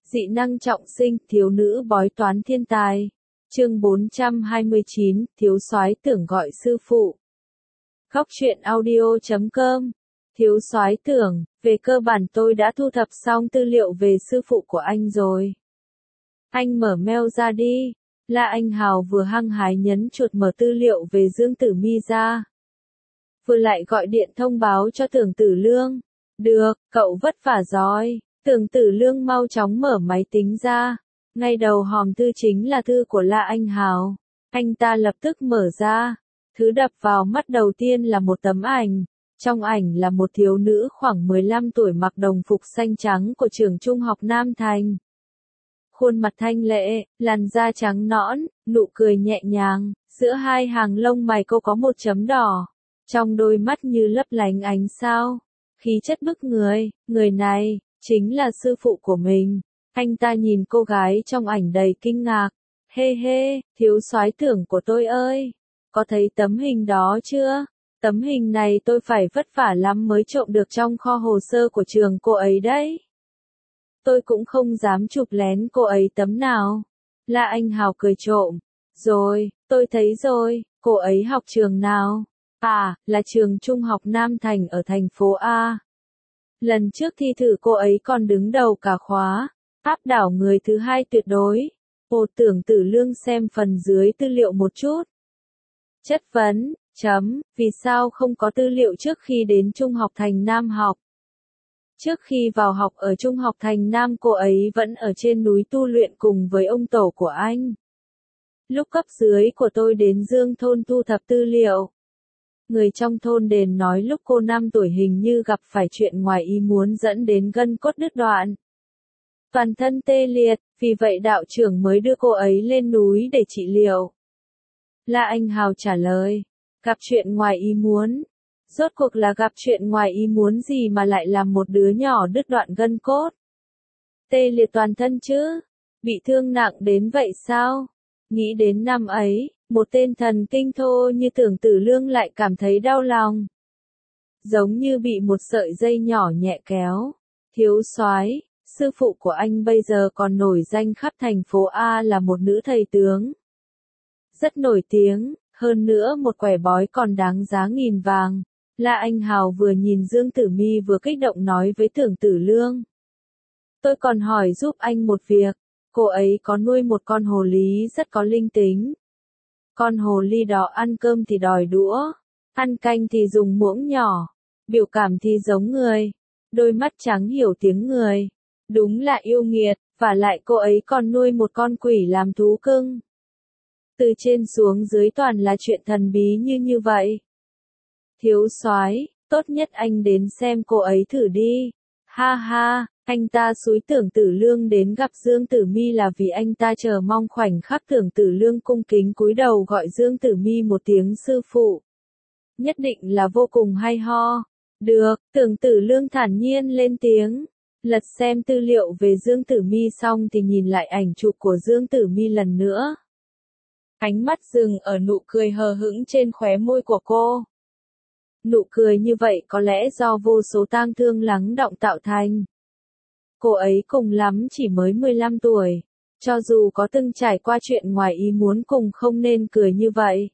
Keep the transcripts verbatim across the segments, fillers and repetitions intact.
Dị năng trọng sinh, thiếu nữ bói toán thiên tài. Chương bốn trăm hai mươi chín, thiếu soái tưởng gọi sư phụ. Góc truyện audio chấm com. Thiếu soái tưởng, về cơ bản tôi đã thu thập xong tư liệu về sư phụ của anh rồi. Anh mở mail ra đi. La Anh Hào vừa hăng hái nhấn chuột mở tư liệu về Dương Tử Mi ra. Vừa lại gọi điện thông báo cho Tưởng Tử Lương. Được, cậu vất vả rồi. Tưởng Tử Lương mau chóng mở máy tính ra. Ngay đầu hòm thư chính là thư của La Anh Hào. Anh ta lập tức mở ra. Thứ đập vào mắt đầu tiên là một tấm ảnh. Trong ảnh là một thiếu nữ khoảng mười lăm tuổi mặc đồng phục xanh trắng của trường trung học Nam Thành. Khuôn mặt thanh lệ, làn da trắng nõn, nụ cười nhẹ nhàng, giữa hai hàng lông mày cô có một chấm đỏ. Trong đôi mắt như lấp lánh ánh sao. Khí chất bức người, người này, chính là sư phụ của mình. Anh ta nhìn cô gái trong ảnh đầy kinh ngạc. Hê hê, thiếu soái tưởng của tôi ơi. Có thấy tấm hình đó chưa? Tấm hình này tôi phải vất vả lắm mới trộm được trong kho hồ sơ của trường cô ấy đấy. Tôi cũng không dám chụp lén cô ấy tấm nào. La Anh Hào cười trộm. Rồi, tôi thấy rồi, cô ấy học trường nào? À, là trường trung học Nam Thành ở thành phố A. Lần trước thi thử cô ấy còn đứng đầu cả khóa, áp đảo người thứ hai tuyệt đối. Ồ, Tưởng Tử Lương xem phần dưới tư liệu một chút. Chất vấn, chấm, vì sao không có tư liệu trước khi đến Trung học Thành Nam học? Trước khi vào học ở Trung học Thành Nam cô ấy vẫn ở trên núi tu luyện cùng với ông tổ của anh. Lúc cấp dưới của tôi đến Dương thôn thu thập tư liệu. Người trong thôn đền nói lúc cô năm tuổi hình như gặp phải chuyện ngoài ý muốn dẫn đến gân cốt đứt đoạn. Toàn thân tê liệt, vì vậy đạo trưởng mới đưa cô ấy lên núi để trị liệu. La Anh Hào trả lời, gặp chuyện ngoài ý muốn. Rốt cuộc là gặp chuyện ngoài ý muốn gì mà lại làm một đứa nhỏ đứt đoạn gân cốt? Tê liệt toàn thân chứ? Bị thương nặng đến vậy sao? Nghĩ đến năm ấy, một tên thần kinh thô như Tưởng Tử Lương lại cảm thấy đau lòng. Giống như bị một sợi dây nhỏ nhẹ kéo. Thiếu soái, sư phụ của anh bây giờ còn nổi danh khắp thành phố A là một nữ thầy tướng. Rất nổi tiếng, hơn nữa một quẻ bói còn đáng giá nghìn vàng. La Anh Hào vừa nhìn Dương Tử Mi vừa kích động nói với Tưởng Tử Lương. Tôi còn hỏi giúp anh một việc, cô ấy có nuôi một con hồ ly rất có linh tính. Con hồ ly đó ăn cơm thì đòi đũa, ăn canh thì dùng muỗng nhỏ, biểu cảm thì giống người, đôi mắt trắng hiểu tiếng người. Đúng là yêu nghiệt, và lại cô ấy còn nuôi một con quỷ làm thú cưng. Từ trên xuống dưới toàn là chuyện thần bí như như vậy. Thiếu soái, tốt nhất anh đến xem cô ấy thử đi. Ha ha, anh ta xúi Tưởng Tử Lương đến gặp Dương Tử Mi là vì anh ta chờ mong khoảnh khắc Tưởng Tử Lương cung kính cúi đầu gọi Dương Tử Mi một tiếng sư phụ. Nhất định là vô cùng hay ho. Được, Tưởng Tử Lương thản nhiên lên tiếng. Lật xem tư liệu về Dương Tử Mi xong thì nhìn lại ảnh chụp của Dương Tử Mi lần nữa. Ánh mắt dừng ở nụ cười hờ hững trên khóe môi của cô. Nụ cười như vậy có lẽ do vô số tang thương lắng đọng tạo thành. Cô ấy cùng lắm chỉ mới mười lăm tuổi. Cho dù có từng trải qua chuyện ngoài ý muốn cùng không nên cười như vậy.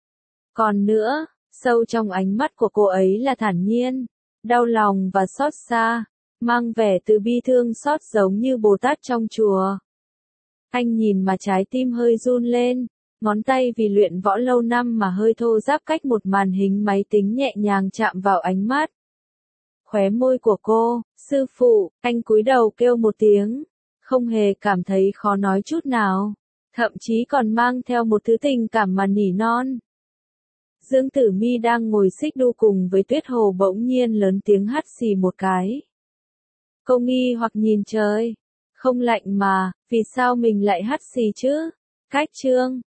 Còn nữa, sâu trong ánh mắt của cô ấy là thản nhiên, đau lòng và xót xa, mang vẻ từ bi thương xót giống như Bồ Tát trong chùa. Anh nhìn mà trái tim hơi run lên. Ngón tay vì luyện võ lâu năm mà hơi thô ráp cách một màn hình máy tính nhẹ nhàng chạm vào ánh mắt. Khóe môi của cô, sư phụ, anh cúi đầu kêu một tiếng, không hề cảm thấy khó nói chút nào, thậm chí còn mang theo một thứ tình cảm mà nỉ non. Dương Tử Mi đang ngồi xích đu cùng với Tuyết Hồ bỗng nhiên lớn tiếng hắt xì một cái. Cô nghi hoặc nhìn trời, không lạnh mà, vì sao mình lại hắt xì chứ? Cách chương